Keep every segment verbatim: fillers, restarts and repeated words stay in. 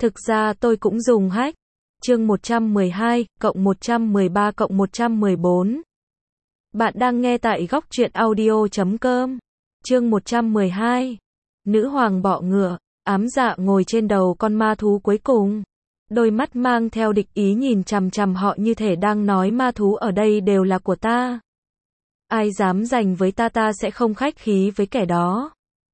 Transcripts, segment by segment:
Thực ra tôi cũng dùng hack. Chương một trăm mười hai, cộng một trăm mười ba cộng một trăm mười bốn. Bạn đang nghe tại góc truyện audio chấm com. Chương một trăm mười hai. Nữ hoàng bọ ngựa, ám dạ ngồi trên đầu con ma thú cuối cùng. Đôi mắt mang theo địch ý nhìn chằm chằm họ như thể đang nói ma thú ở đây đều là của ta. Ai dám giành với ta ta sẽ không khách khí với kẻ đó.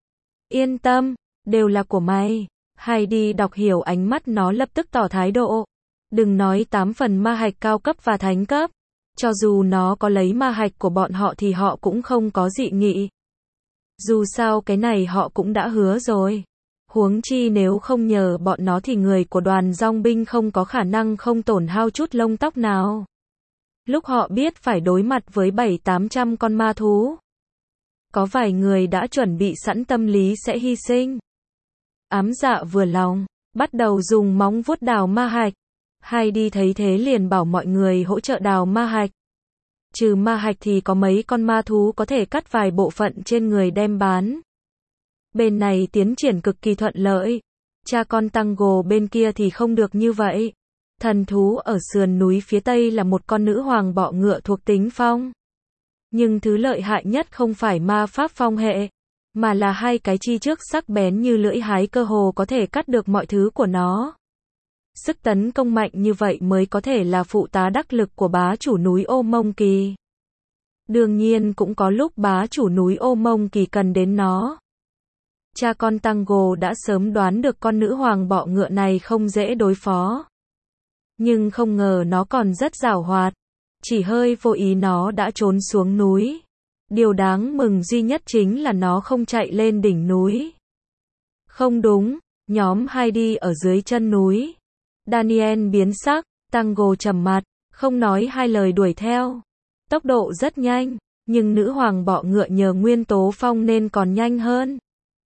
Yên tâm, đều là của mày. Heidi đọc hiểu ánh mắt nó lập tức tỏ thái độ. Đừng nói tám phần ma hạch cao cấp và thánh cấp. Cho dù nó có lấy ma hạch của bọn họ thì họ cũng không có dị nghị. Dù sao cái này họ cũng đã hứa rồi. Huống chi nếu không nhờ bọn nó thì người của đoàn dong binh không có khả năng không tổn hao chút lông tóc nào. Lúc họ biết phải đối mặt với bảy tám trăm con ma thú, có vài người đã chuẩn bị sẵn tâm lý sẽ hy sinh. Ám dạ vừa lòng, bắt đầu dùng móng vuốt đào ma hạch. Heidi thấy thế liền bảo mọi người hỗ trợ đào ma hạch. Trừ ma hạch thì có mấy con ma thú có thể cắt vài bộ phận trên người đem bán. Bên này tiến triển cực kỳ thuận lợi. Cha con Tango bên kia thì không được như vậy. Thần thú ở sườn núi phía tây là một con nữ hoàng bọ ngựa thuộc tính phong. Nhưng thứ lợi hại nhất không phải ma pháp phong hệ, mà là hai cái chi trước sắc bén như lưỡi hái cơ hồ có thể cắt được mọi thứ của nó. Sức tấn công mạnh như vậy mới có thể là phụ tá đắc lực của bá chủ núi Ô Mông Kỳ. Đương nhiên cũng có lúc bá chủ núi Ô Mông Kỳ cần đến nó. Cha con Tango đã sớm đoán được con nữ hoàng bọ ngựa này không dễ đối phó. Nhưng không ngờ nó còn rất giàu hoạt. Chỉ hơi vô ý nó đã trốn xuống núi. Điều đáng mừng duy nhất chính là nó không chạy lên đỉnh núi. Không đúng, nhóm Heidi ở dưới chân núi. Daniel biến sắc, Tango trầm mặt, không nói hai lời đuổi theo. Tốc độ rất nhanh, nhưng nữ hoàng bọ ngựa nhờ nguyên tố phong nên còn nhanh hơn.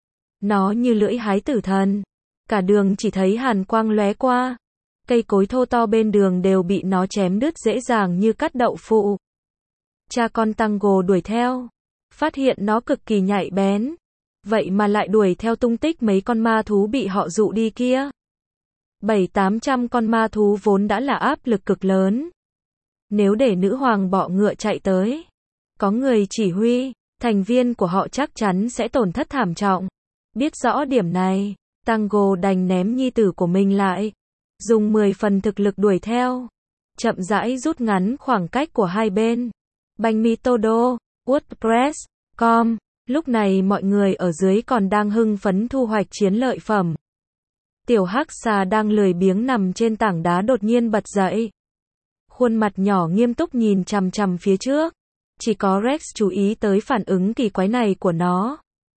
Nó như lưỡi hái tử thần. Cả đường chỉ thấy hàn quang lóe qua. Cây cối thô to bên đường đều bị nó chém đứt dễ dàng như cắt đậu phụ. Cha con Tango đuổi theo, phát hiện nó cực kỳ nhạy bén. Vậy mà lại đuổi theo tung tích mấy con ma thú bị họ dụ đi kia. Bảy tám trăm con ma thú vốn đã là áp lực cực lớn. Nếu để nữ hoàng bọ ngựa chạy tới, có người chỉ huy, thành viên của họ chắc chắn sẽ tổn thất thảm trọng. Biết rõ điểm này, Tango đành ném nhi tử của mình lại. Dùng mười phần thực lực đuổi theo. Chậm rãi rút ngắn khoảng cách của hai bên. Banh mi todo, WordPress, com. Lúc này mọi người ở dưới còn đang hưng phấn thu hoạch chiến lợi phẩm. Tiểu hắc xà đang lười biếng nằm trên tảng đá đột nhiên bật dậy. Khuôn mặt nhỏ nghiêm túc nhìn chằm chằm phía trước. Chỉ có Rex chú ý tới phản ứng kỳ quái này của nó.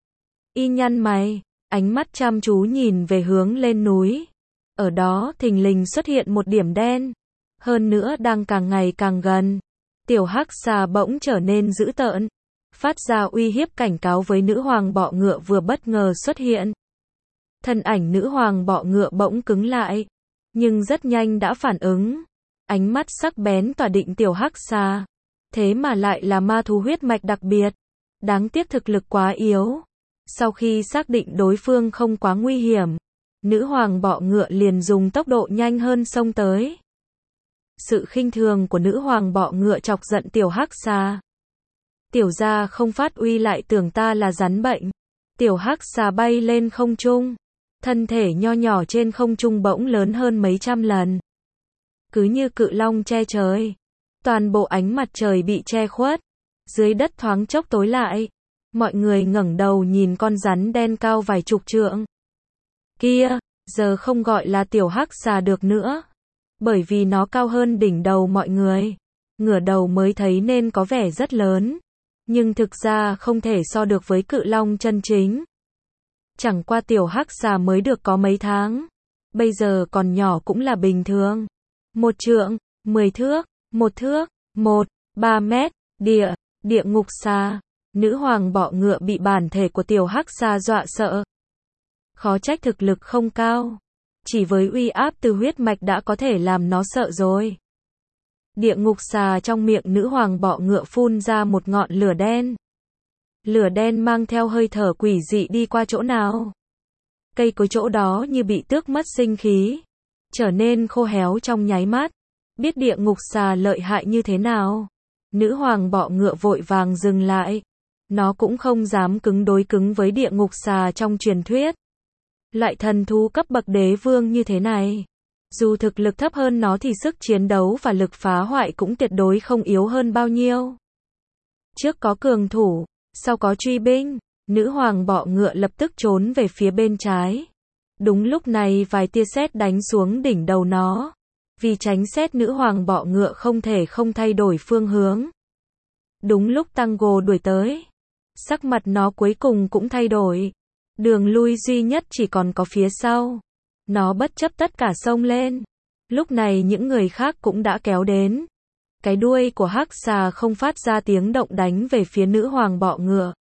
Y nhăn mày, ánh mắt chăm chú nhìn về hướng lên núi. Ở đó thình lình xuất hiện một điểm đen. Hơn nữa đang càng ngày càng gần. Tiểu hắc xà bỗng trở nên dữ tợn. Phát ra uy hiếp cảnh cáo với nữ hoàng bọ ngựa vừa bất ngờ xuất hiện. Thân ảnh nữ hoàng bọ ngựa bỗng cứng lại. Nhưng rất nhanh đã phản ứng. Ánh mắt sắc bén tỏa định tiểu hắc xà. Thế mà lại là ma thú huyết mạch đặc biệt. Đáng tiếc thực lực quá yếu. Sau khi xác định đối phương không quá nguy hiểm, nữ hoàng bọ ngựa liền dùng tốc độ nhanh hơn xông tới. Sự khinh thường của nữ hoàng bọ ngựa chọc giận tiểu hắc xà. Tiểu gia không phát uy lại tưởng ta là rắn bệnh. Tiểu hắc xà bay lên không trung. Thân thể nho nhỏ trên không trung bỗng lớn hơn mấy trăm lần. Cứ như cự long che trời. Toàn bộ ánh mặt trời bị che khuất. Dưới đất thoáng chốc tối lại. Mọi người ngẩng đầu nhìn con rắn đen cao vài chục trượng. Kia, giờ không gọi là tiểu hắc xà được nữa. Bởi vì nó cao hơn đỉnh đầu mọi người. Ngửa đầu mới thấy nên có vẻ rất lớn. Nhưng thực ra không thể so được với cự long chân chính. Chẳng qua tiểu hắc xà mới được có mấy tháng. Bây giờ còn nhỏ cũng là bình thường. Một trượng, mười thước, một thước, một, ba mét, địa, địa ngục xà. Nữ hoàng bọ ngựa bị bản thể của tiểu hắc xà dọa sợ. Khó trách thực lực không cao. Chỉ với uy áp từ huyết mạch đã có thể làm nó sợ rồi. Địa ngục xà trong miệng nữ hoàng bọ ngựa phun ra một ngọn lửa đen. Lửa đen mang theo hơi thở quỷ dị đi qua chỗ nào. cây cối chỗ đó như bị tước mất sinh khí, trở nên khô héo trong nháy mắt. Biết địa ngục xà lợi hại như thế nào, nữ hoàng bọ ngựa vội vàng dừng lại. Nó cũng không dám cứng đối cứng với địa ngục xà trong truyền thuyết. Loại thần thú cấp bậc đế vương như thế này, dù thực lực thấp hơn nó thì sức chiến đấu và lực phá hoại cũng tuyệt đối không yếu hơn bao nhiêu. Trước có cường thủ, sau có truy binh, nữ hoàng bọ ngựa lập tức trốn về phía bên trái. Đúng lúc này vài tia sét đánh xuống đỉnh đầu nó. Vì tránh sét, nữ hoàng bọ ngựa không thể không thay đổi phương hướng. Đúng lúc Tango đuổi tới, sắc mặt nó cuối cùng cũng thay đổi. Đường lui duy nhất chỉ còn có phía sau. Nó bất chấp tất cả xông lên. Lúc này những người khác cũng đã kéo đến. Cái đuôi của hắc xà không phát ra tiếng động đánh về phía nữ hoàng bọ ngựa.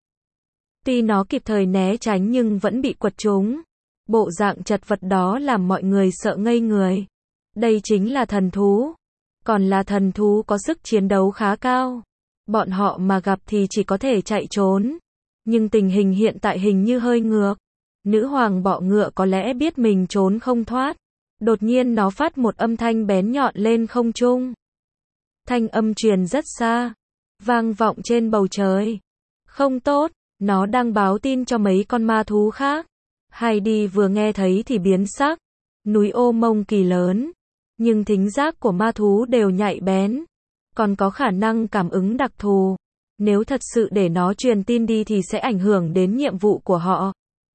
Tuy nó kịp thời né tránh nhưng vẫn bị quật trúng. Bộ dạng chật vật đó làm mọi người sợ ngây người. Đây chính là thần thú. Còn là thần thú có sức chiến đấu khá cao. Bọn họ mà gặp thì chỉ có thể chạy trốn. Nhưng tình hình hiện tại hình như hơi ngược. Nữ hoàng bọ ngựa có lẽ biết mình trốn không thoát. Đột nhiên nó phát một âm thanh bén nhọn lên không trung. Thanh âm truyền rất xa, vang vọng trên bầu trời. Không tốt, nó đang báo tin cho mấy con ma thú khác. Heidi vừa nghe thấy thì biến sắc. Núi ô mông kỳ lớn, nhưng thính giác của ma thú đều nhạy bén, còn có khả năng cảm ứng đặc thù. Nếu thật sự để nó truyền tin đi thì sẽ ảnh hưởng đến nhiệm vụ của họ.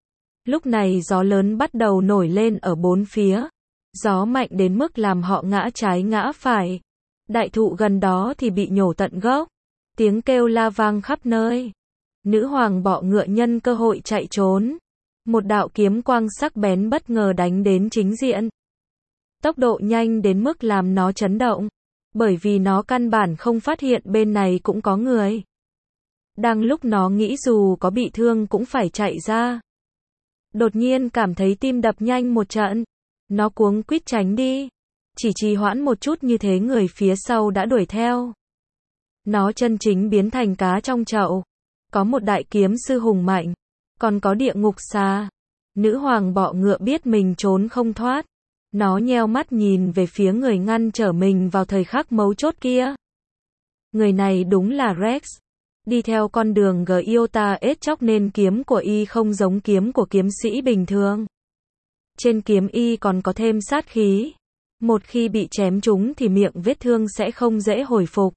Lúc này gió lớn bắt đầu nổi lên ở bốn phía. Gió mạnh đến mức làm họ ngã trái ngã phải. Đại thụ gần đó thì bị nhổ tận gốc. Tiếng kêu la vang khắp nơi. Nữ hoàng bọ ngựa nhân cơ hội chạy trốn. Một đạo kiếm quang sắc bén bất ngờ đánh đến chính diện. Tốc độ nhanh đến mức làm nó chấn động. Bởi vì nó căn bản không phát hiện bên này cũng có người. Đang lúc nó nghĩ dù có bị thương cũng phải chạy ra. Đột nhiên cảm thấy tim đập nhanh một trận. Nó cuống quýt tránh đi. Chỉ trì hoãn một chút như thế người phía sau đã đuổi theo. Nó chân chính biến thành cá trong chậu. Có một đại kiếm sư hùng mạnh. Còn có địa ngục xà. Nữ hoàng bọ ngựa biết mình trốn không thoát. Nó nheo mắt nhìn về phía người ngăn trở mình vào thời khắc mấu chốt kia. Người này đúng là Rex. Đi theo con đường Giota ết chóc nên kiếm của y không giống kiếm của kiếm sĩ bình thường. Trên kiếm y còn có thêm sát khí. Một khi bị chém trúng thì miệng vết thương sẽ không dễ hồi phục.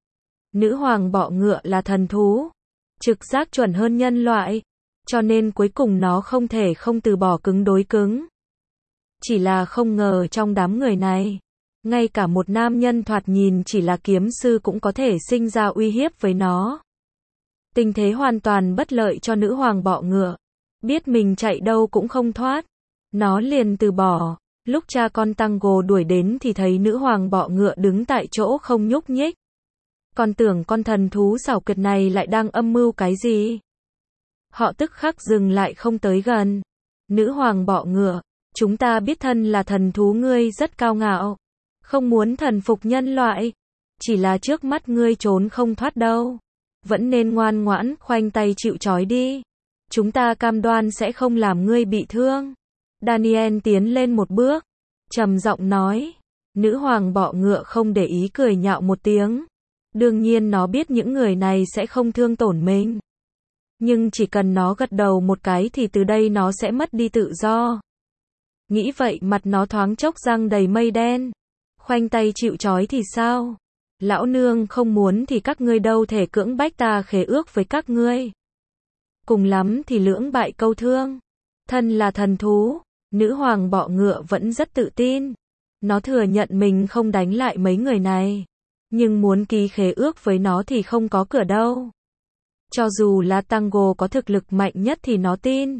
Nữ hoàng bọ ngựa là thần thú. Trực giác chuẩn hơn nhân loại. Cho nên cuối cùng nó không thể không từ bỏ cứng đối cứng. Chỉ là không ngờ trong đám người này, ngay cả một nam nhân thoạt nhìn chỉ là kiếm sư cũng có thể sinh ra uy hiếp với nó. Tình thế hoàn toàn bất lợi cho nữ hoàng bọ ngựa. Biết mình chạy đâu cũng không thoát. Nó liền từ bỏ. Lúc cha con Tango đuổi đến thì thấy nữ hoàng bọ ngựa đứng tại chỗ không nhúc nhích. Còn tưởng con thần thú xảo quyệt này lại đang âm mưu cái gì. Họ tức khắc dừng lại không tới gần. Nữ hoàng bọ ngựa, chúng ta biết thân là thần thú ngươi rất cao ngạo. Không muốn thần phục nhân loại. Chỉ là trước mắt ngươi trốn không thoát đâu. Vẫn nên ngoan ngoãn khoanh tay chịu trói đi. Chúng ta cam đoan sẽ không làm ngươi bị thương. Daniel tiến lên một bước. Trầm giọng nói. Nữ hoàng bọ ngựa không để ý cười nhạo một tiếng. Đương nhiên nó biết những người này sẽ không thương tổn mình. Nhưng chỉ cần nó gật đầu một cái thì từ đây nó sẽ mất đi tự do. Nghĩ vậy mặt nó thoáng chốc răng đầy mây đen. Khoanh tay chịu trói thì sao? Lão nương không muốn thì các ngươi đâu thể cưỡng bách ta khế ước với các ngươi. Cùng lắm thì lưỡng bại câu thương. Thân là thần thú, nữ hoàng bọ ngựa vẫn rất tự tin. Nó thừa nhận mình không đánh lại mấy người này. Nhưng muốn ký khế ước với nó thì không có cửa đâu. Cho dù là Tango có thực lực mạnh nhất thì nó tin.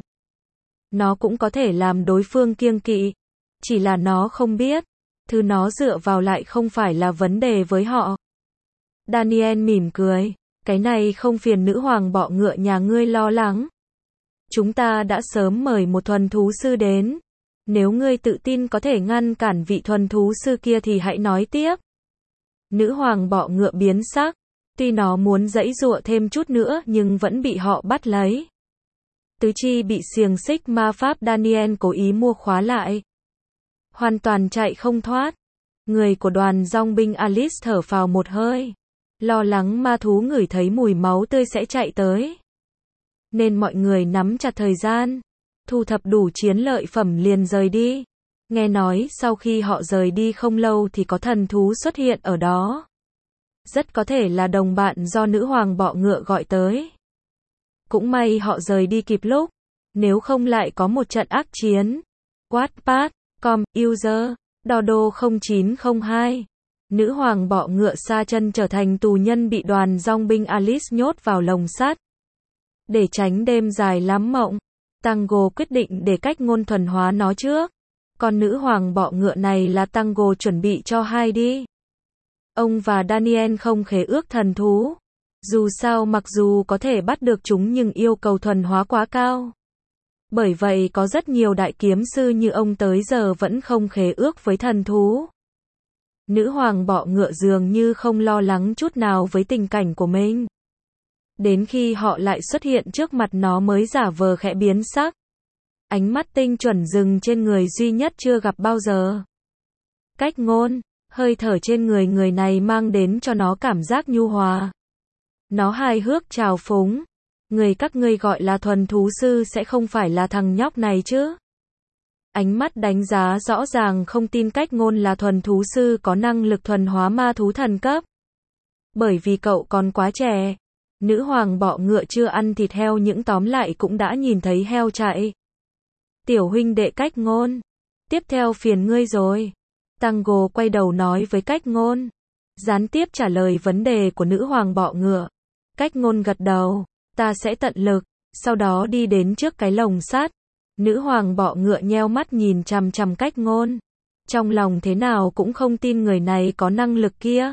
Nó cũng có thể làm đối phương kiêng kỵ. Chỉ là nó không biết. Thứ nó dựa vào lại không phải là vấn đề với họ. Daniel mỉm cười. Cái này không phiền nữ hoàng bọ ngựa nhà ngươi lo lắng. Chúng ta đã sớm mời một thuần thú sư đến. Nếu ngươi tự tin có thể ngăn cản vị thuần thú sư kia thì hãy nói tiếp. Nữ hoàng bọ ngựa biến sắc. Tuy nó muốn giãy giụa thêm chút nữa nhưng vẫn bị họ bắt lấy. Tứ chi bị xiềng xích ma pháp Daniel cố ý mua khóa lại. Hoàn toàn chạy không thoát. Người của đoàn dòng binh Alice thở phào một hơi. Lo lắng ma thú ngửi thấy mùi máu tươi sẽ chạy tới. Nên mọi người nắm chặt thời gian. Thu thập đủ chiến lợi phẩm liền rời đi. Nghe nói sau khi họ rời đi không lâu thì có thần thú xuất hiện ở đó. Rất có thể là đồng bạn do nữ hoàng bọ ngựa gọi tới. Cũng may họ rời đi kịp lúc. Nếu không lại có một trận ác chiến. Wattpad, com, user, Dodo không chín không hai. Nữ hoàng bọ ngựa sa chân trở thành tù nhân bị đoàn dòng binh Alice nhốt vào lồng sắt. Để tránh đêm dài lắm mộng, Tango quyết định để cách ngôn thuần hóa nó trước. Còn nữ hoàng bọ ngựa này là Tango chuẩn bị cho hai đi. Ông và Daniel không khế ước thần thú. Dù sao mặc dù có thể bắt được chúng nhưng yêu cầu thuần hóa quá cao. Bởi vậy có rất nhiều đại kiếm sư như ông tới giờ vẫn không khế ước với thần thú. Nữ hoàng bọ ngựa dường như không lo lắng chút nào với tình cảnh của mình. Đến khi họ lại xuất hiện trước mặt nó mới giả vờ khẽ biến sắc. Ánh mắt tinh chuẩn dừng trên người duy nhất chưa gặp bao giờ. Cách ngôn, hơi thở trên người người này mang đến cho nó cảm giác nhu hòa. Nó hài hước trào phúng. Người các ngươi gọi là thuần thú sư sẽ không phải là thằng nhóc này chứ? Ánh mắt đánh giá rõ ràng không tin cách ngôn là thuần thú sư có năng lực thuần hóa ma thú thần cấp. Bởi vì cậu còn quá trẻ. Nữ hoàng bọ ngựa chưa ăn thịt heo nhưng tóm lại cũng đã nhìn thấy heo chạy. Tiểu huynh đệ cách ngôn. Tiếp theo phiền ngươi rồi. Tango quay đầu nói với cách ngôn. Gián tiếp trả lời vấn đề của nữ hoàng bọ ngựa. Cách ngôn gật đầu. Ta sẽ tận lực. Sau đó đi đến trước cái lồng sắt. Nữ hoàng bọ ngựa nheo mắt nhìn chằm chằm cách ngôn. Trong lòng thế nào cũng không tin người này có năng lực kia.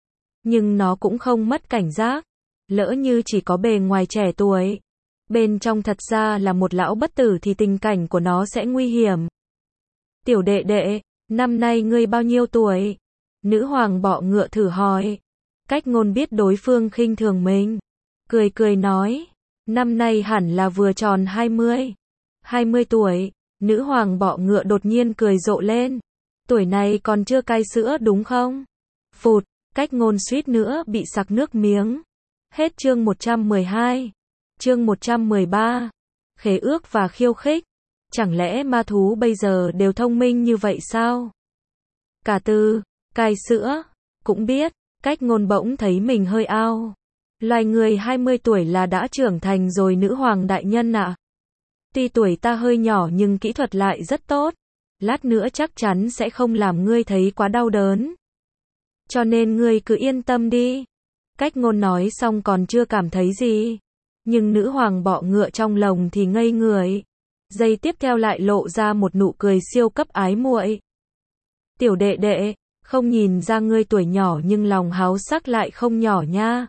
Nhưng nó cũng không mất cảnh giác. Lỡ như chỉ có bề ngoài trẻ tuổi. Bên trong thật ra là một lão bất tử thì tình cảnh của nó sẽ nguy hiểm. Tiểu đệ đệ, năm nay ngươi bao nhiêu tuổi? Nữ hoàng bọ ngựa thử hỏi. Cách ngôn biết đối phương khinh thường mình. Cười cười nói. Năm nay hẳn là vừa tròn hai mươi. hai mươi tuổi. Nữ hoàng bọ ngựa đột nhiên cười rộ lên. Tuổi này còn chưa cai sữa đúng không? Phụt, cách ngôn suýt nữa bị sặc nước miếng. Hết chương một trăm mười hai. Chương một trăm mười ba. Khế ước và khiêu khích. Chẳng lẽ ma thú bây giờ đều thông minh như vậy sao? Cả từ, cai sữa, cũng biết, cách ngôn bỗng thấy mình hơi ao. Loài người hai mươi tuổi là đã trưởng thành rồi nữ hoàng đại nhân ạ. À. Tuy tuổi ta hơi nhỏ nhưng kỹ thuật lại rất tốt. Lát nữa chắc chắn sẽ không làm ngươi thấy quá đau đớn. Cho nên ngươi cứ yên tâm đi. Cách ngôn nói xong còn chưa cảm thấy gì. Nhưng nữ hoàng bọ ngựa trong lồng thì ngây người. Giây tiếp theo lại lộ ra một nụ cười siêu cấp ái muội. Tiểu đệ đệ, không nhìn ra ngươi tuổi nhỏ nhưng lòng háo sắc lại không nhỏ nha.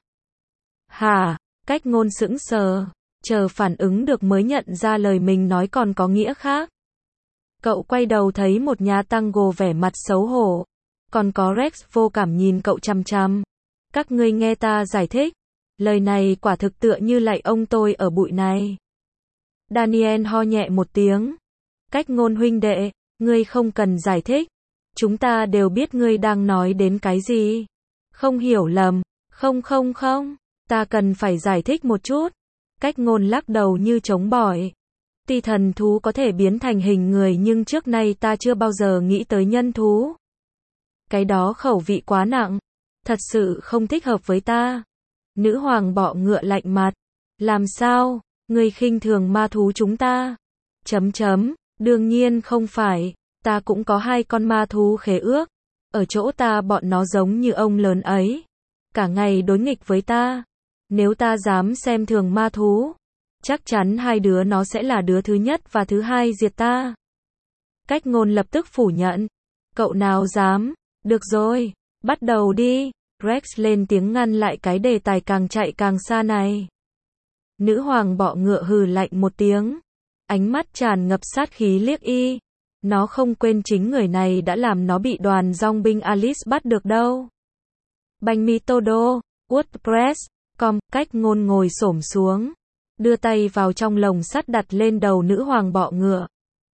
Hả, cách ngôn sững sờ, chờ phản ứng được mới nhận ra lời mình nói còn có nghĩa khác. Cậu quay đầu thấy một nhà Tango vẻ mặt xấu hổ. Còn có Rex vô cảm nhìn cậu chằm chằm. Các ngươi nghe ta giải thích. Lời này quả thực tựa như lạy ông tôi ở bụi này. Daniel ho nhẹ một tiếng. Cách ngôn huynh đệ, ngươi không cần giải thích. Chúng ta đều biết ngươi đang nói đến cái gì. Không hiểu lầm. Không không không. Ta cần phải giải thích một chút. Cách ngôn lắc đầu như chống bỏi. Tuy thần thú có thể biến thành hình người nhưng trước nay ta chưa bao giờ nghĩ tới nhân thú. Cái đó khẩu vị quá nặng. Thật sự không thích hợp với ta. Nữ hoàng bọ ngựa lạnh mặt. Làm sao? Ngươi khinh thường ma thú chúng ta? Chấm chấm. Đương nhiên không phải. Ta cũng có hai con ma thú khế ước. Ở chỗ ta bọn nó giống như ông lớn ấy. Cả ngày đối nghịch với ta. Nếu ta dám xem thường ma thú, chắc chắn hai đứa nó sẽ là đứa thứ nhất và thứ hai diệt ta. Cách ngôn lập tức phủ nhận. Cậu nào dám? Được rồi, bắt đầu đi. Rex lên tiếng ngăn lại cái đề tài càng chạy càng xa này. Nữ hoàng bọ ngựa hừ lạnh một tiếng. Ánh mắt tràn ngập sát khí liếc y. Nó không quên chính người này đã làm nó bị đoàn dòng binh Alice bắt được đâu. Bánh mì Todo, WordPress, com, cách ngôn ngồi xổm xuống. đưa tay vào trong lồng sắt đặt lên đầu nữ hoàng bọ ngựa.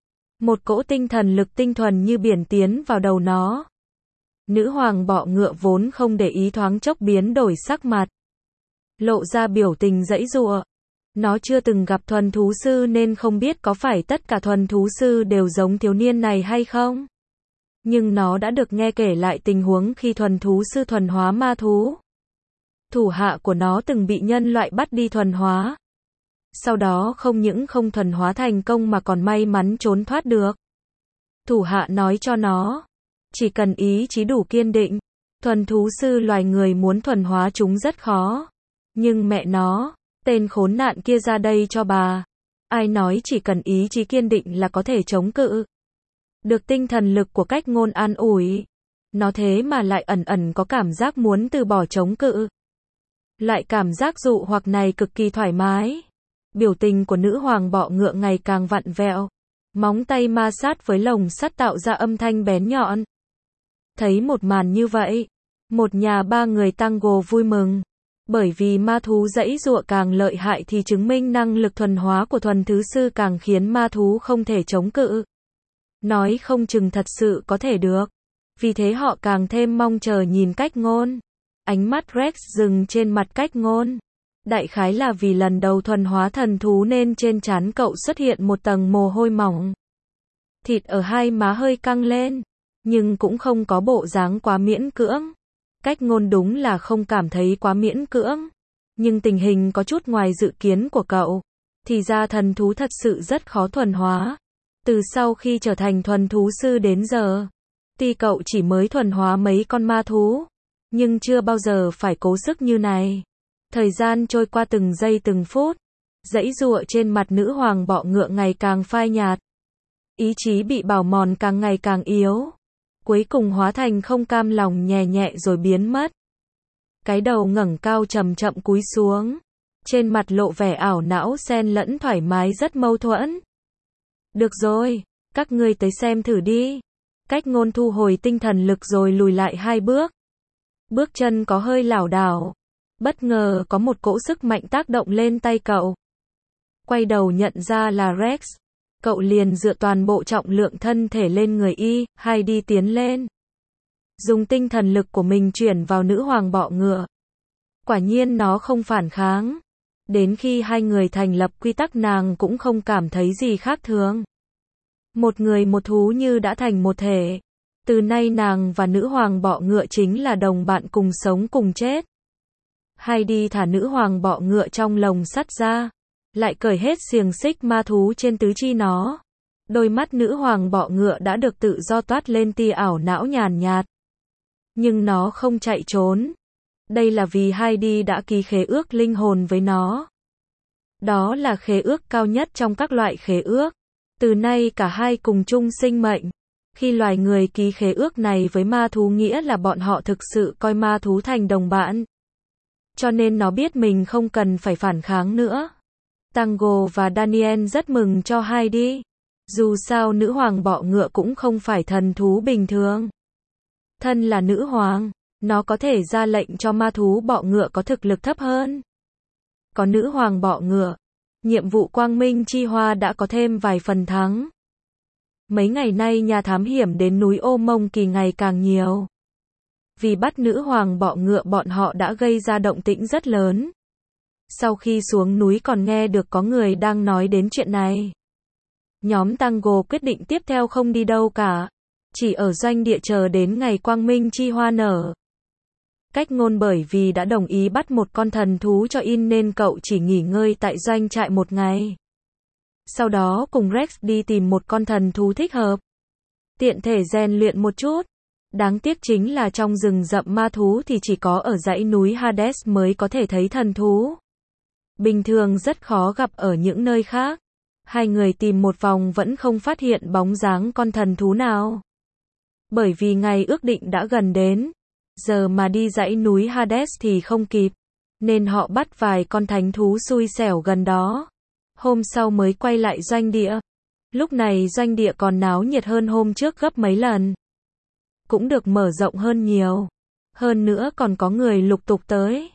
Một cỗ tinh thần lực tinh thuần như biển tiến vào đầu nó. Nữ hoàng bọ ngựa vốn không để ý thoáng chốc biến đổi sắc mặt. Lộ ra biểu tình giãy giụa. Nó chưa từng gặp thuần thú sư nên không biết có phải tất cả thuần thú sư đều giống thiếu niên này hay không. Nhưng nó đã được nghe kể lại tình huống khi thuần thú sư thuần hóa ma thú. Thủ hạ của nó từng bị nhân loại bắt đi thuần hóa. Sau đó không những không thuần hóa thành công mà còn may mắn trốn thoát được. Thủ hạ nói cho nó, chỉ cần ý chí đủ kiên định, thuần thú sư loài người muốn thuần hóa chúng rất khó. Nhưng mẹ nó, tên khốn nạn kia ra đây cho bà. Ai nói chỉ cần ý chí kiên định là có thể chống cự. Được tinh thần lực của cách ngôn an ủi. Nó thế mà lại ẩn ẩn có cảm giác muốn từ bỏ chống cự. Loại cảm giác dụ hoặc này cực kỳ thoải mái. Biểu tình của nữ hoàng bọ ngựa ngày càng vặn vẹo. Móng tay ma sát với lồng sắt tạo ra âm thanh bén nhọn. Thấy một màn như vậy, một nhà ba người tango vui mừng. Bởi vì ma thú giãy giụa càng lợi hại thì chứng minh năng lực thuần hóa của thuần thứ sư càng khiến ma thú không thể chống cự. Nói không chừng thật sự có thể được. Vì thế họ càng thêm mong chờ nhìn cách ngôn. Ánh mắt Rex dừng trên mặt cách ngôn. Đại khái là vì lần đầu thuần hóa thần thú nên trên trán cậu xuất hiện một tầng mồ hôi mỏng. Thịt ở hai má hơi căng lên, nhưng cũng không có bộ dáng quá miễn cưỡng. Cách ngôn đúng là không cảm thấy quá miễn cưỡng. Nhưng tình hình có chút ngoài dự kiến của cậu. Thì ra thần thú thật sự rất khó thuần hóa. Từ sau khi trở thành thuần thú sư đến giờ, tuy cậu chỉ mới thuần hóa mấy con ma thú, nhưng chưa bao giờ phải cố sức như này. Thời gian trôi qua từng giây từng phút, giãy giụa trên mặt nữ hoàng bọ ngựa ngày càng phai nhạt. Ý chí bị bào mòn càng ngày càng yếu. Cuối cùng hóa thành không cam lòng nhẹ nhẹ rồi biến mất. Cái đầu ngẩng cao chậm chậm cúi xuống. Trên mặt lộ vẻ ảo não xen lẫn thoải mái rất mâu thuẫn. Được rồi, các ngươi tới xem thử đi. Cách ngôn thu hồi tinh thần lực rồi lùi lại hai bước. Bước chân có hơi lảo đảo. Bất ngờ có một cỗ sức mạnh tác động lên tay cậu. Quay đầu nhận ra là Rex. Cậu liền dựa toàn bộ trọng lượng thân thể lên người y, hai đi tiến lên. Dùng tinh thần lực của mình chuyển vào nữ hoàng bọ ngựa. Quả nhiên nó không phản kháng. Đến khi hai người thành lập quy tắc nàng cũng không cảm thấy gì khác thường. Một người một thú như đã thành một thể. Từ nay nàng và nữ hoàng bọ ngựa chính là đồng bạn cùng sống cùng chết. Hai đi thả nữ hoàng bọ ngựa trong lồng sắt ra. Lại cởi hết xiềng xích ma thú trên tứ chi nó. Đôi mắt nữ hoàng bọ ngựa đã được tự do toát lên tia ảo não nhàn nhạt. Nhưng nó không chạy trốn. Đây là vì Heidi đã ký khế ước linh hồn với nó. Đó là khế ước cao nhất trong các loại khế ước. Từ nay cả hai cùng chung sinh mệnh. Khi loài người ký khế ước này với ma thú nghĩa là bọn họ thực sự coi ma thú thành đồng bạn. Cho nên nó biết mình không cần phải phản kháng nữa. Tango và Daniel rất mừng cho Heidi. Dù sao nữ hoàng bọ ngựa cũng không phải thần thú bình thường. Thân là nữ hoàng, nó có thể ra lệnh cho ma thú bọ ngựa có thực lực thấp hơn. Có nữ hoàng bọ ngựa, nhiệm vụ quang minh chi hoa đã có thêm vài phần thắng. Mấy ngày nay nhà thám hiểm đến núi Ô Mông Kỳ ngày càng nhiều. Vì bắt nữ hoàng bọ ngựa bọn họ đã gây ra động tĩnh rất lớn. Sau khi xuống núi còn nghe được có người đang nói đến chuyện này. Nhóm Tango quyết định tiếp theo không đi đâu cả. Chỉ ở doanh địa chờ đến ngày quang minh chi hoa nở. Cách ngôn bởi vì đã đồng ý bắt một con thần thú cho in nên cậu chỉ nghỉ ngơi tại doanh trại một ngày. Sau đó cùng Rex đi tìm một con thần thú thích hợp. Tiện thể rèn luyện một chút. Đáng tiếc chính là trong rừng rậm ma thú thì chỉ có ở dãy núi Hades mới có thể thấy thần thú. Bình thường rất khó gặp ở những nơi khác. Hai người tìm một vòng vẫn không phát hiện bóng dáng con thần thú nào. Bởi vì ngày ước định đã gần đến. Giờ mà đi dãy núi Hades thì không kịp. Nên họ bắt vài con thánh thú xui xẻo gần đó. Hôm sau mới quay lại doanh địa. Lúc này doanh địa còn náo nhiệt hơn hôm trước gấp mấy lần. Cũng được mở rộng hơn nhiều. Hơn nữa còn có người lục tục tới.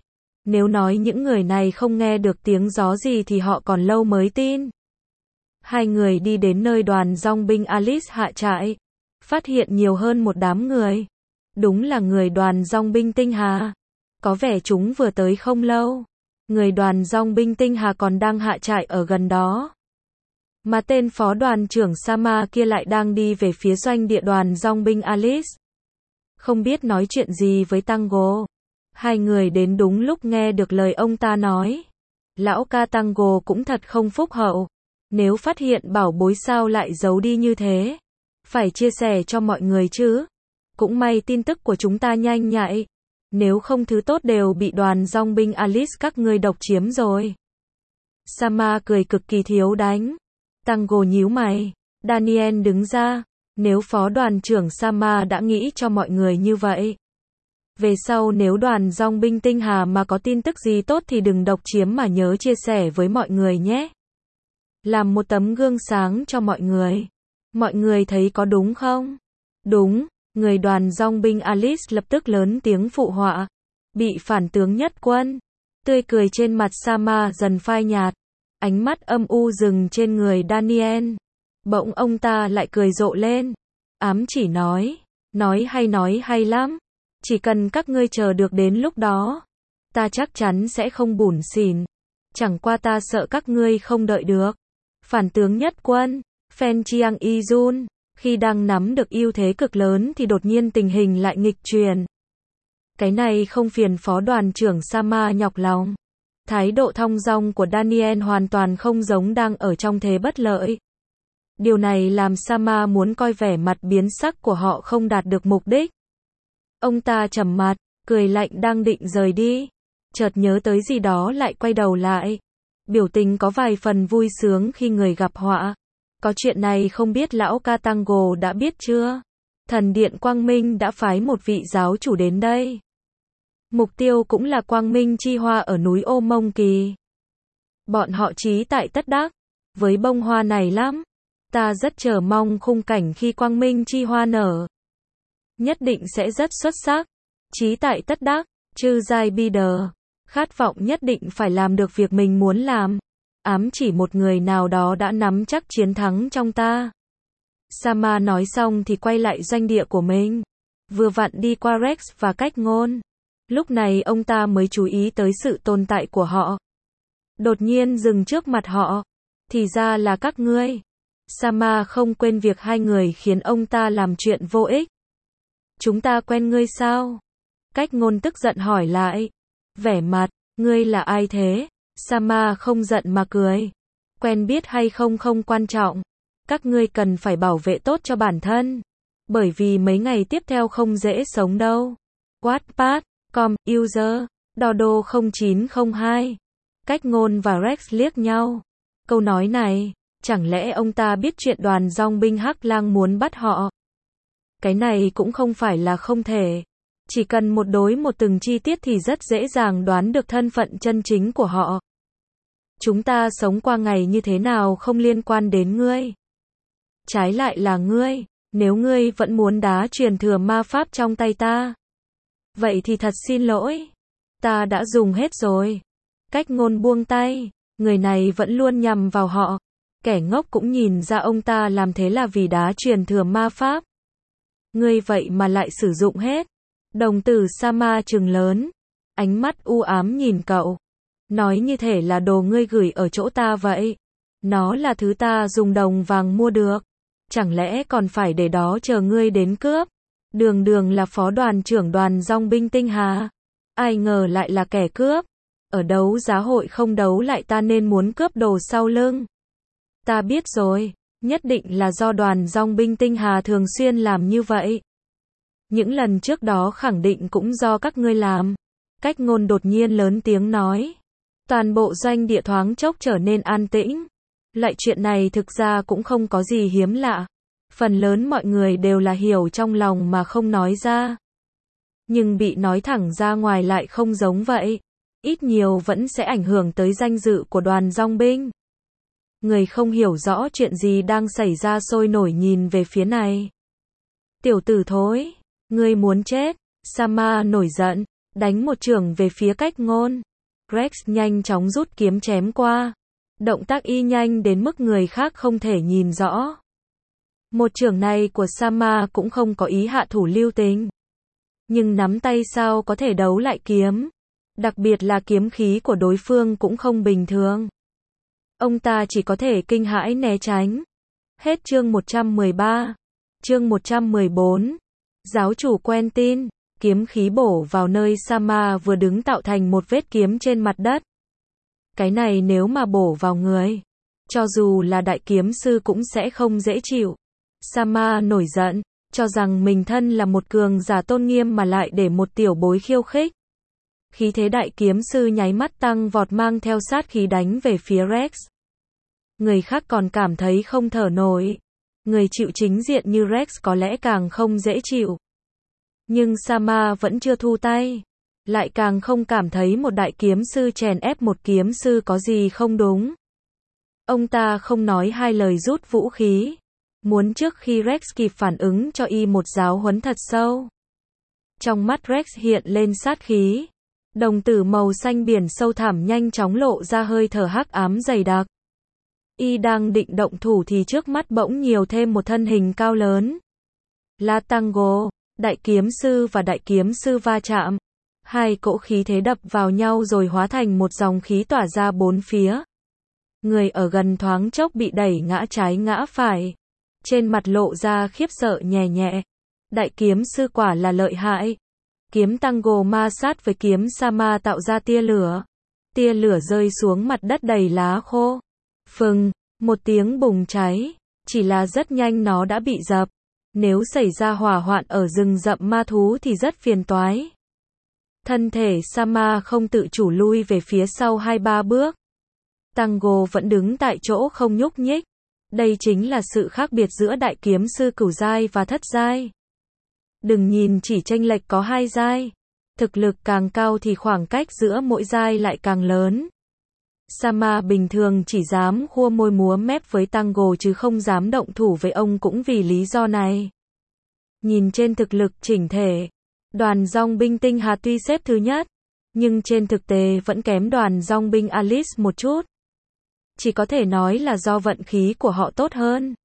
Nếu nói những người này không nghe được tiếng gió gì thì họ còn lâu mới tin. Hai người đi đến nơi đoàn dong binh Alice hạ trại, phát hiện nhiều hơn một đám người. Đúng là người đoàn dong binh Tinh Hà. Có vẻ chúng vừa tới không lâu. Người đoàn dong binh Tinh Hà còn đang hạ trại ở gần đó. Mà tên phó đoàn trưởng Sama kia lại đang đi về phía doanh địa đoàn dong binh Alice. Không biết nói chuyện gì với Tango. Hai người đến đúng lúc nghe được lời ông ta nói. Lão ca Tango cũng thật không phúc hậu. Nếu phát hiện bảo bối sao lại giấu đi như thế. Phải chia sẻ cho mọi người chứ. Cũng may tin tức của chúng ta nhanh nhạy. Nếu không thứ tốt đều bị đoàn dong binh Alice các ngươi độc chiếm rồi. Sama cười cực kỳ thiếu đánh. Tango nhíu mày. Daniel đứng ra. Nếu phó đoàn trưởng Sama đã nghĩ cho mọi người như vậy. Về sau nếu đoàn dong binh Tinh Hà mà có tin tức gì tốt thì đừng độc chiếm mà nhớ chia sẻ với mọi người nhé. Làm một tấm gương sáng cho mọi người. Mọi người thấy có đúng không? Đúng, người đoàn dong binh Alice lập tức lớn tiếng phụ họa. Bị phản tướng nhất quân. Tươi cười trên mặt Sama dần phai nhạt. Ánh mắt âm u dừng trên người Daniel. Bỗng ông ta lại cười rộ lên. Ám chỉ nói. Nói hay nói hay lắm. Chỉ cần các ngươi chờ được đến lúc đó. Ta chắc chắn sẽ không bủn xỉn. Chẳng qua ta sợ các ngươi không đợi được. Phản tướng nhất quân. Phen Chiang Y-jun. Khi đang nắm được ưu thế cực lớn thì đột nhiên tình hình lại nghịch chuyển. Cái này không phiền phó đoàn trưởng Sama nhọc lòng. Thái độ thong dong của Daniel hoàn toàn không giống đang ở trong thế bất lợi. Điều này làm Sama muốn coi vẻ mặt biến sắc của họ không đạt được mục đích. Ông ta trầm mặt, cười lạnh đang định rời đi. Chợt nhớ tới gì đó lại quay đầu lại. Biểu tình có vài phần vui sướng khi người gặp họa. Có chuyện này không biết lão ca Tango đã biết chưa? Thần điện Quang Minh đã phái một vị giáo chủ đến đây. Mục tiêu cũng là Quang Minh chi hoa ở núi Ô Mông Kỳ. Bọn họ chí tại tất đắc. Với bông hoa này lắm. Ta rất chờ mong khung cảnh khi Quang Minh chi hoa nở. Nhất định sẽ rất xuất sắc. Chí tại tất đắc. Chư giai bi đờ. Khát vọng nhất định phải làm được việc mình muốn làm. Ám chỉ một người nào đó đã nắm chắc chiến thắng trong ta. Sama nói xong thì quay lại doanh địa của mình. Vừa vặn đi qua Rex và Cách Ngôn. Lúc này ông ta mới chú ý tới sự tồn tại của họ. Đột nhiên dừng trước mặt họ. Thì ra là các ngươi. Sama không quên việc hai người khiến ông ta làm chuyện vô ích. Chúng ta quen ngươi sao? Cách Ngôn tức giận hỏi lại. Vẻ mặt, ngươi là ai thế? Sama không giận mà cười. Quen biết hay không không quan trọng. Các ngươi cần phải bảo vệ tốt cho bản thân. Bởi vì mấy ngày tiếp theo không dễ sống đâu. Wattpad, com, user, Dodo không chín không hai. Cách Ngôn và Rex liếc nhau. Câu nói này, chẳng lẽ ông ta biết chuyện đoàn dong binh Hắc Lang muốn bắt họ? Cái này cũng không phải là không thể. Chỉ cần một đối một từng chi tiết thì rất dễ dàng đoán được thân phận chân chính của họ. Chúng ta sống qua ngày như thế nào không liên quan đến ngươi. Trái lại là ngươi, nếu ngươi vẫn muốn đá truyền thừa ma pháp trong tay ta. Vậy thì thật xin lỗi. Ta đã dùng hết rồi. Cách Ngôn buông tay, người này vẫn luôn nhằm vào họ. Kẻ ngốc cũng nhìn ra ông ta làm thế là vì đá truyền thừa ma pháp. Ngươi vậy mà lại sử dụng hết. Đồng tử Sama trừng lớn. Ánh mắt u ám nhìn cậu. Nói như thể là đồ ngươi gửi ở chỗ ta vậy. Nó là thứ ta dùng đồng vàng mua được. Chẳng lẽ còn phải để đó chờ ngươi đến cướp? Đường đường là phó đoàn trưởng đoàn dong binh Tinh Hà. Ai ngờ lại là kẻ cướp. Ở đấu giá hội không đấu lại ta nên muốn cướp đồ sau lưng. Ta biết rồi. Nhất định là do đoàn dong binh Tinh Hà thường xuyên làm như vậy. Những lần trước đó khẳng định cũng do các ngươi làm. Cách Ngôn đột nhiên lớn tiếng nói. Toàn bộ doanh địa thoáng chốc trở nên an tĩnh. Loại chuyện này thực ra cũng không có gì hiếm lạ. Phần lớn mọi người đều là hiểu trong lòng mà không nói ra. Nhưng bị nói thẳng ra ngoài lại không giống vậy. Ít nhiều vẫn sẽ ảnh hưởng tới danh dự của đoàn dong binh. Người không hiểu rõ chuyện gì đang xảy ra sôi nổi nhìn về phía này. Tiểu tử thối, ngươi muốn chết. Sama nổi giận, đánh một chưởng về phía Cách Ngôn. Rex nhanh chóng rút kiếm chém qua. Động tác y nhanh đến mức người khác không thể nhìn rõ. Một chưởng này của Sama cũng không có ý hạ thủ lưu tình. Nhưng nắm tay sao có thể đấu lại kiếm. Đặc biệt là kiếm khí của đối phương cũng không bình thường. Ông ta chỉ có thể kinh hãi né tránh. Hết chương một trăm mười ba. Chương một trăm mười bốn. Giáo chủ Quentin, kiếm khí bổ vào nơi Sama vừa đứng tạo thành một vết kiếm trên mặt đất. Cái này nếu mà bổ vào người, cho dù là đại kiếm sư cũng sẽ không dễ chịu. Sama nổi giận, cho rằng mình thân là một cường giả tôn nghiêm mà lại để một tiểu bối khiêu khích. Khí thế đại kiếm sư nháy mắt tăng vọt mang theo sát khí đánh về phía Rex. Người khác còn cảm thấy không thở nổi. Người chịu chính diện như Rex có lẽ càng không dễ chịu. Nhưng Sama vẫn chưa thu tay. Lại càng không cảm thấy một đại kiếm sư chèn ép một kiếm sư có gì không đúng. Ông ta không nói hai lời rút vũ khí. Muốn trước khi Rex kịp phản ứng cho y một giáo huấn thật sâu. Trong mắt Rex hiện lên sát khí. Đồng tử màu xanh biển sâu thẳm nhanh chóng lộ ra hơi thở hắc ám dày đặc. Y đang định động thủ thì trước mắt bỗng nhiều thêm một thân hình cao lớn. La Tango, đại kiếm sư và đại kiếm sư va chạm. Hai cỗ khí thế đập vào nhau rồi hóa thành một dòng khí tỏa ra bốn phía. Người ở gần thoáng chốc bị đẩy ngã trái ngã phải. Trên mặt lộ ra khiếp sợ nhẹ nhẹ. Đại kiếm sư quả là lợi hại. Kiếm Tango ma sát với kiếm Sama tạo ra tia lửa. Tia lửa rơi xuống mặt đất đầy lá khô. Phừng, một tiếng bùng cháy. Chỉ là rất nhanh nó đã bị dập. Nếu xảy ra hỏa hoạn ở rừng rậm ma thú thì rất phiền toái. Thân thể Sama không tự chủ lui về phía sau hai ba bước. Tango vẫn đứng tại chỗ không nhúc nhích. Đây chính là sự khác biệt giữa đại kiếm sư cửu giai và thất giai. Đừng nhìn chỉ chênh lệch có hai giai. Thực lực càng cao thì khoảng cách giữa mỗi giai lại càng lớn. Sama bình thường chỉ dám khua môi múa mép với Tango chứ không dám động thủ với ông cũng vì lý do này. Nhìn trên thực lực chỉnh thể, đoàn dòng binh tinh Hà tuy xếp thứ nhất, nhưng trên thực tế vẫn kém đoàn dòng binh Alice một chút. Chỉ có thể nói là do vận khí của họ tốt hơn.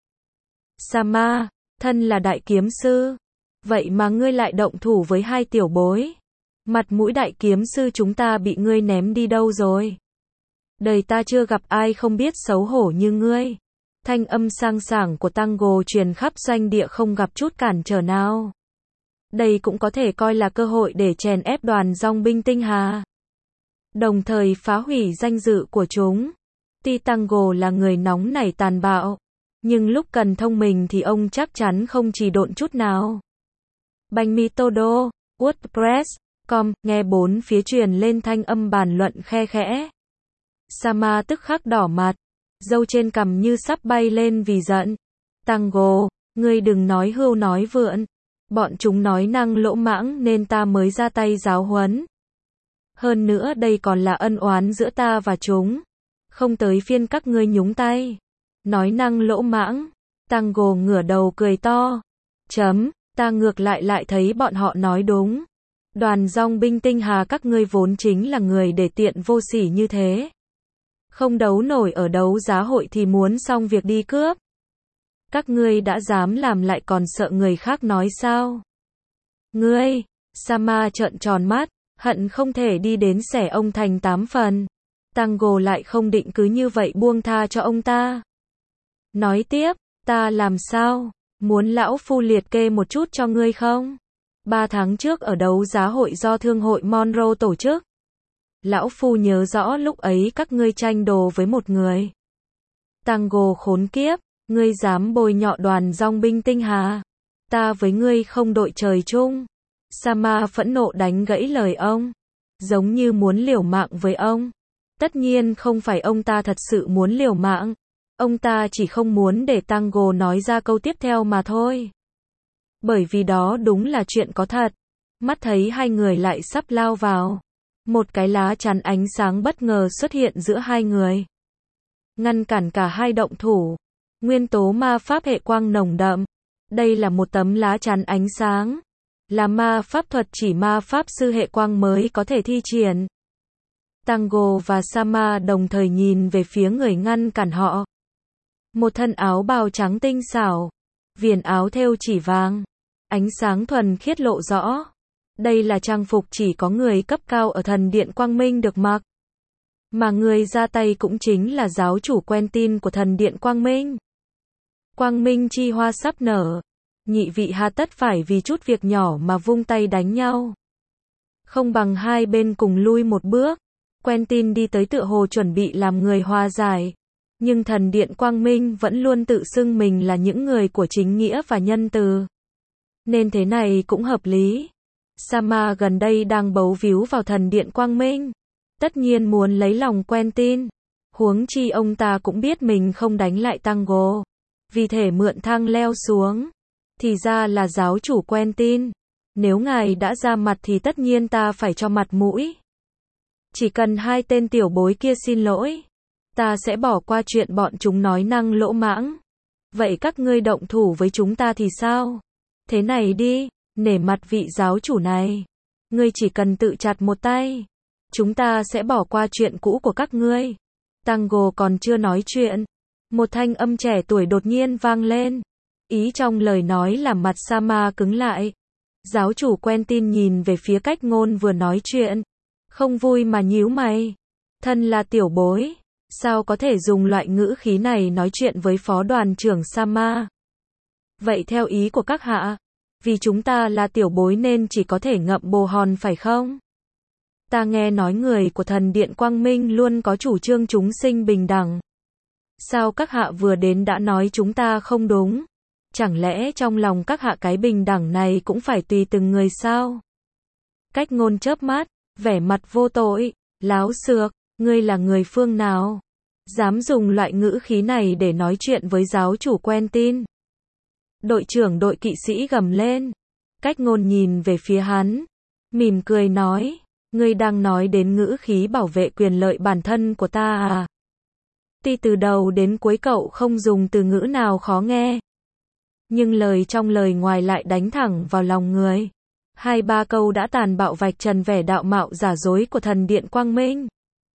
Sama, thân là đại kiếm sư. Vậy mà ngươi lại động thủ với hai tiểu bối. Mặt mũi đại kiếm sư chúng ta bị ngươi ném đi đâu rồi? Đời ta chưa gặp ai không biết xấu hổ như ngươi. Thanh âm sang sảng của Tango truyền khắp doanh địa không gặp chút cản trở nào. Đây cũng có thể coi là cơ hội để chèn ép đoàn dòng binh tinh Hà. Đồng thời phá hủy danh dự của chúng. Tuy Tango là người nóng nảy tàn bạo, nhưng lúc cần thông minh thì ông chắc chắn không chỉ độn chút nào. Bánh mì Todo, WordPress, com, nghe bốn phía truyền lên thanh âm bàn luận khe khẽ. Sama tức khắc đỏ mặt, râu trên cằm như sắp bay lên vì giận. Tango, ngươi đừng nói hưu nói vượn. Bọn chúng nói năng lỗ mãng nên ta mới ra tay giáo huấn. Hơn nữa đây còn là ân oán giữa ta và chúng. Không tới phiên các ngươi nhúng tay. Nói năng lỗ mãng. Tango ngửa đầu cười to. Chấm, ta ngược lại lại thấy bọn họ nói đúng. Đoàn dòng binh tinh Hà các ngươi vốn chính là người để tiện vô sỉ như thế. Không đấu nổi ở đấu giá hội thì muốn xong việc đi cướp. Các ngươi đã dám làm lại còn sợ người khác nói sao? Ngươi, Sama trợn tròn mắt, hận không thể đi đến xẻ ông thành tám phần. Tango lại không định cứ như vậy buông tha cho ông ta. Nói tiếp, ta làm sao? Muốn lão phu liệt kê một chút cho ngươi không? Ba tháng trước ở đấu giá hội do thương hội Monroe tổ chức. Lão phu nhớ rõ lúc ấy các ngươi tranh đồ với một người. Tango khốn kiếp, ngươi dám bôi nhọ đoàn dòng binh tinh Hà? Ta với ngươi không đội trời chung. Sama phẫn nộ đánh gãy lời ông, giống như muốn liều mạng với ông. Tất nhiên không phải ông ta thật sự muốn liều mạng, ông ta chỉ không muốn để Tango nói ra câu tiếp theo mà thôi. Bởi vì đó đúng là chuyện có thật. Mắt thấy hai người lại sắp lao vào. Một cái lá chắn ánh sáng bất ngờ xuất hiện giữa hai người. Ngăn cản cả hai động thủ. Nguyên tố ma pháp hệ quang nồng đậm. Đây là một tấm lá chắn ánh sáng. Là ma pháp thuật chỉ ma pháp sư hệ quang mới có thể thi triển. Tango và Sama đồng thời nhìn về phía người ngăn cản họ. Một thân áo bào trắng tinh xảo, viền áo thêu chỉ vàng, ánh sáng thuần khiết lộ rõ. Đây là trang phục chỉ có người cấp cao ở thần điện Quang Minh được mặc. Mà người ra tay cũng chính là giáo chủ Quentin của thần điện Quang Minh. Quang Minh chi hoa sắp nở. Nhị vị hà tất phải vì chút việc nhỏ mà vung tay đánh nhau. Không bằng hai bên cùng lui một bước. Quentin đi tới tựa hồ chuẩn bị làm người hòa giải. Nhưng thần điện Quang Minh vẫn luôn tự xưng mình là những người của chính nghĩa và nhân từ. Nên thế này cũng hợp lý. Sama gần đây đang bấu víu vào thần điện Quang Minh. Tất nhiên muốn lấy lòng Quentin. Huống chi ông ta cũng biết mình không đánh lại Tango. Vì thể mượn thang leo xuống. Thì ra là giáo chủ Quentin. Nếu ngài đã ra mặt thì tất nhiên ta phải cho mặt mũi. Chỉ cần hai tên tiểu bối kia xin lỗi, ta sẽ bỏ qua chuyện bọn chúng nói năng lỗ mãng. Vậy các ngươi động thủ với chúng ta thì sao? Thế này đi, nể mặt vị giáo chủ này. Ngươi chỉ cần tự chặt một tay. Chúng ta sẽ bỏ qua chuyện cũ của các ngươi. Tango còn chưa nói chuyện. Một thanh âm trẻ tuổi đột nhiên vang lên. Ý trong lời nói làm mặt Sama cứng lại. Giáo chủ Quentin nhìn về phía Cách Ngôn vừa nói chuyện. Không vui mà nhíu mày. Thân là tiểu bối. Sao có thể dùng loại ngữ khí này nói chuyện với phó đoàn trưởng Sama? Vậy theo ý của các hạ, vì chúng ta là tiểu bối nên chỉ có thể ngậm bồ hòn phải không? Ta nghe nói người của thần điện Quang Minh luôn có chủ trương chúng sinh bình đẳng. Sao các hạ vừa đến đã nói chúng ta không đúng? Chẳng lẽ trong lòng các hạ cái bình đẳng này cũng phải tùy từng người sao? Cách Ngôn chớp mắt, vẻ mặt vô tội, láo xược, ngươi là người phương nào? Dám dùng loại ngữ khí này để nói chuyện với giáo chủ Quentin. Đội trưởng đội kỵ sĩ gầm lên. Cách Ngôn nhìn về phía hắn, mỉm cười nói, ngươi đang nói đến ngữ khí bảo vệ quyền lợi bản thân của ta à? Tuy từ đầu đến cuối cậu không dùng từ ngữ nào khó nghe, nhưng lời trong lời ngoài lại đánh thẳng vào lòng người. Hai ba câu đã tàn bạo vạch trần vẻ đạo mạo giả dối của thần điện Quang Minh.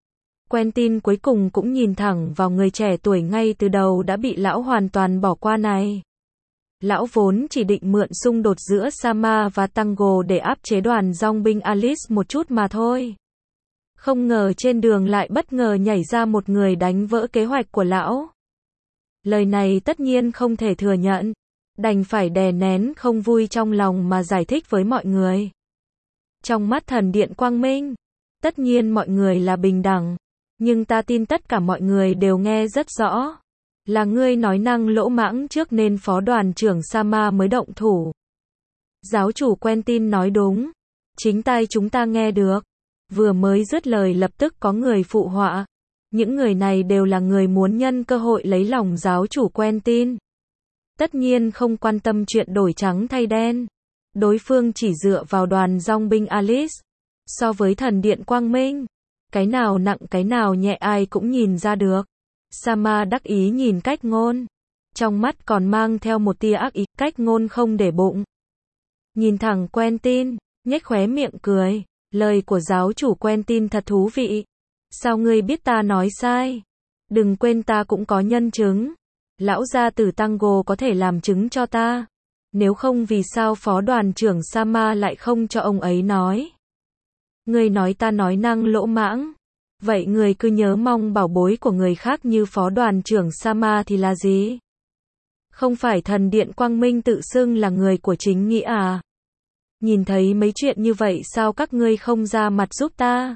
Quentin cuối cùng cũng nhìn thẳng vào người trẻ tuổi ngay từ đầu đã bị lão hoàn toàn bỏ qua này. Lão vốn chỉ định mượn xung đột giữa Sama và Tango để áp chế đoàn dòng binh Alice một chút mà thôi. Không ngờ trên đường lại bất ngờ nhảy ra một người đánh vỡ kế hoạch của lão. Lời này tất nhiên không thể thừa nhận. Đành phải đè nén không vui trong lòng mà giải thích với mọi người. Trong mắt thần điện Quang Minh, tất nhiên mọi người là bình đẳng. Nhưng ta tin tất cả mọi người đều nghe rất rõ. Là ngươi nói năng lỗ mãng trước nên phó đoàn trưởng Sama mới động thủ. Giáo chủ Quentin nói đúng. Chính tai chúng ta nghe được. Vừa mới dứt lời lập tức có người phụ họa. Những người này đều là người muốn nhân cơ hội lấy lòng giáo chủ Quentin. Tất nhiên không quan tâm chuyện đổi trắng thay đen. Đối phương chỉ dựa vào đoàn dòng binh Alice. So với thần điện Quang Minh, cái nào nặng cái nào nhẹ ai cũng nhìn ra được. Sama đắc ý nhìn Cách Ngôn. Trong mắt còn mang theo một tia ác ý. Cách Ngôn không để bụng. Nhìn thẳng Quentin, nhếch khóe miệng cười. Lời của giáo chủ Quentin thật thú vị. Sao ngươi biết ta nói sai? Đừng quên ta cũng có nhân chứng. Lão gia tử Tango có thể làm chứng cho ta. Nếu không vì sao phó đoàn trưởng Sama lại không cho ông ấy nói? Ngươi nói ta nói năng lỗ mãng. Vậy người cứ nhớ mong bảo bối của người khác như phó đoàn trưởng Sama thì là gì? Không phải thần điện Quang Minh tự xưng là người của chính nghĩa à? Nhìn thấy mấy chuyện như vậy sao các ngươi không ra mặt giúp ta?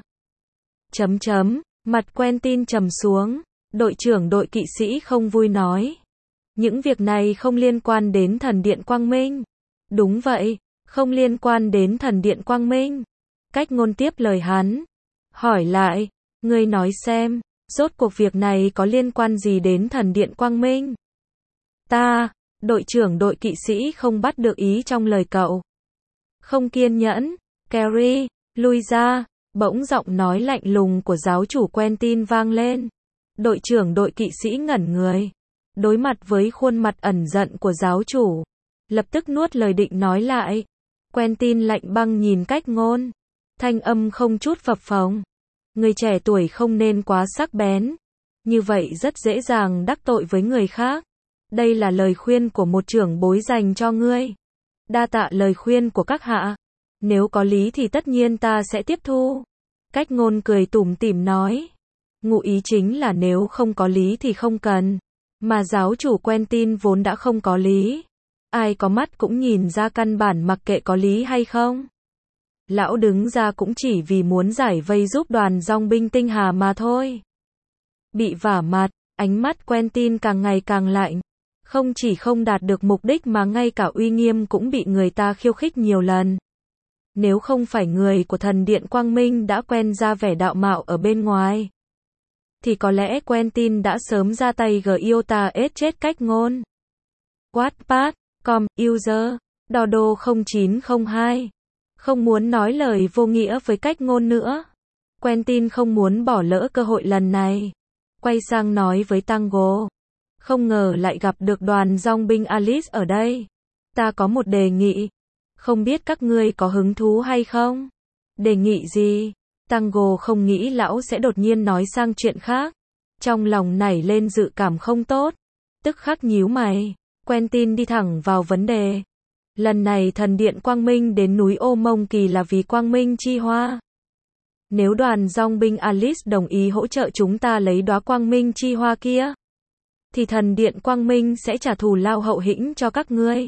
Chấm chấm, mặt Quentin trầm xuống. Đội trưởng đội kỵ sĩ không vui nói. Những việc này không liên quan đến thần điện Quang Minh. Đúng vậy, không liên quan đến thần điện Quang Minh. Cách Ngôn tiếp lời hắn. Hỏi lại, ngươi nói xem, rốt cuộc việc này có liên quan gì đến thần điện Quang Minh? Ta, đội trưởng đội kỵ sĩ không bắt được ý trong lời cậu. Không kiên nhẫn, Carrie, lui ra, bỗng giọng nói lạnh lùng của giáo chủ Quentin vang lên. Đội trưởng đội kỵ sĩ ngẩn người. Đối mặt với khuôn mặt ẩn giận của giáo chủ. Lập tức nuốt lời định nói lại. Quentin lạnh băng nhìn Cách Ngôn. Thanh âm không chút phập phồng. Người trẻ tuổi không nên quá sắc bén. Như vậy rất dễ dàng đắc tội với người khác. Đây là lời khuyên của một trưởng bối dành cho ngươi. Đa tạ lời khuyên của các hạ. Nếu có lý thì tất nhiên ta sẽ tiếp thu. Cách ngôn cười tủm tỉm nói. Ngụ ý chính là nếu không có lý thì không cần. Mà giáo chủ Quentin vốn đã không có lý. Ai có mắt cũng nhìn ra căn bản mặc kệ có lý hay không. Lão đứng ra cũng chỉ vì muốn giải vây giúp đoàn dòng binh tinh hà mà thôi. Bị vả mặt, ánh mắt Quentin càng ngày càng lạnh. Không chỉ không đạt được mục đích mà ngay cả uy nghiêm cũng bị người ta khiêu khích nhiều lần. Nếu không phải người của thần điện Quang Minh đã quen ra vẻ đạo mạo ở bên ngoài, thì có lẽ Quentin đã sớm ra tay gờ iota ết chết cách ngôn. Wattpad, com, user, Dodo không chín không hai. Không muốn nói lời vô nghĩa với cách ngôn nữa. Quentin không muốn bỏ lỡ cơ hội lần này. Quay sang nói với Tango. Không ngờ lại gặp được đoàn dòng binh Alice ở đây. Ta có một đề nghị. Không biết các ngươi có hứng thú hay không? Đề nghị gì? Tango không nghĩ lão sẽ đột nhiên nói sang chuyện khác. Trong lòng nảy lên dự cảm không tốt. Tức khắc nhíu mày. Quentin đi thẳng vào vấn đề. Lần này thần điện Quang Minh đến núi Ô Mông Kỳ là vì Quang Minh chi hoa. Nếu đoàn dòng binh Alice đồng ý hỗ trợ chúng ta lấy đóa Quang Minh chi hoa kia, thì thần điện Quang Minh sẽ trả thù lao hậu hĩnh cho các ngươi.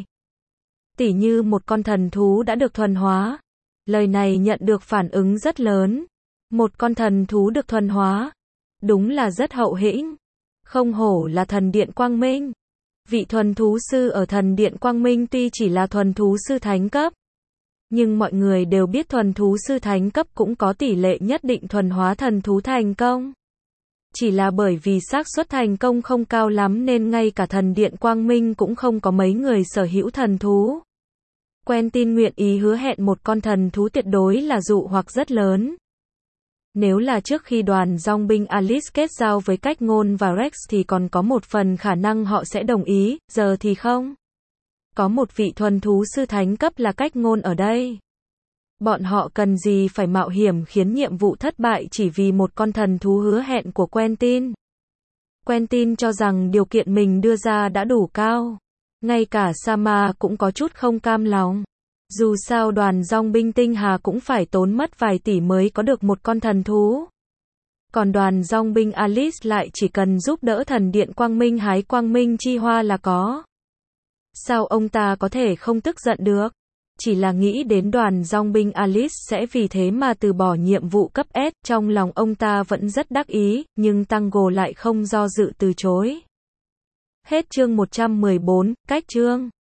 Tỉ như một con thần thú đã được thuần hóa. Lời này nhận được phản ứng rất lớn. Một con thần thú được thuần hóa. Đúng là rất hậu hĩnh. Không hổ là thần điện Quang Minh. Vị thuần thú sư ở thần điện Quang Minh tuy chỉ là thuần thú sư thánh cấp, nhưng mọi người đều biết thuần thú sư thánh cấp cũng có tỷ lệ nhất định thuần hóa thần thú thành công. Chỉ là bởi vì xác suất thành công không cao lắm nên ngay cả thần điện Quang Minh cũng không có mấy người sở hữu thần thú. Quentin nguyện ý hứa hẹn một con thần thú tuyệt đối là dụ hoặc rất lớn. Nếu là trước khi đoàn dòng binh Alice kết giao với cách ngôn và Rex thì còn có một phần khả năng họ sẽ đồng ý, giờ thì không. Có một vị thuần thú sư thánh cấp là cách ngôn ở đây. Bọn họ cần gì phải mạo hiểm khiến nhiệm vụ thất bại chỉ vì một con thần thú hứa hẹn của Quentin. Quentin cho rằng điều kiện mình đưa ra đã đủ cao. Ngay cả Sama cũng có chút không cam lòng. Dù sao đoàn dòng binh tinh hà cũng phải tốn mất vài tỷ mới có được một con thần thú. Còn đoàn dòng binh Alice lại chỉ cần giúp đỡ thần điện Quang Minh hái Quang Minh chi hoa là có. Sao ông ta có thể không tức giận được? Chỉ là nghĩ đến đoàn dòng binh Alice sẽ vì thế mà từ bỏ nhiệm vụ cấp S, trong lòng ông ta vẫn rất đắc ý, nhưng Tango lại không do dự từ chối. Hết chương một trăm mười bốn, cách chương.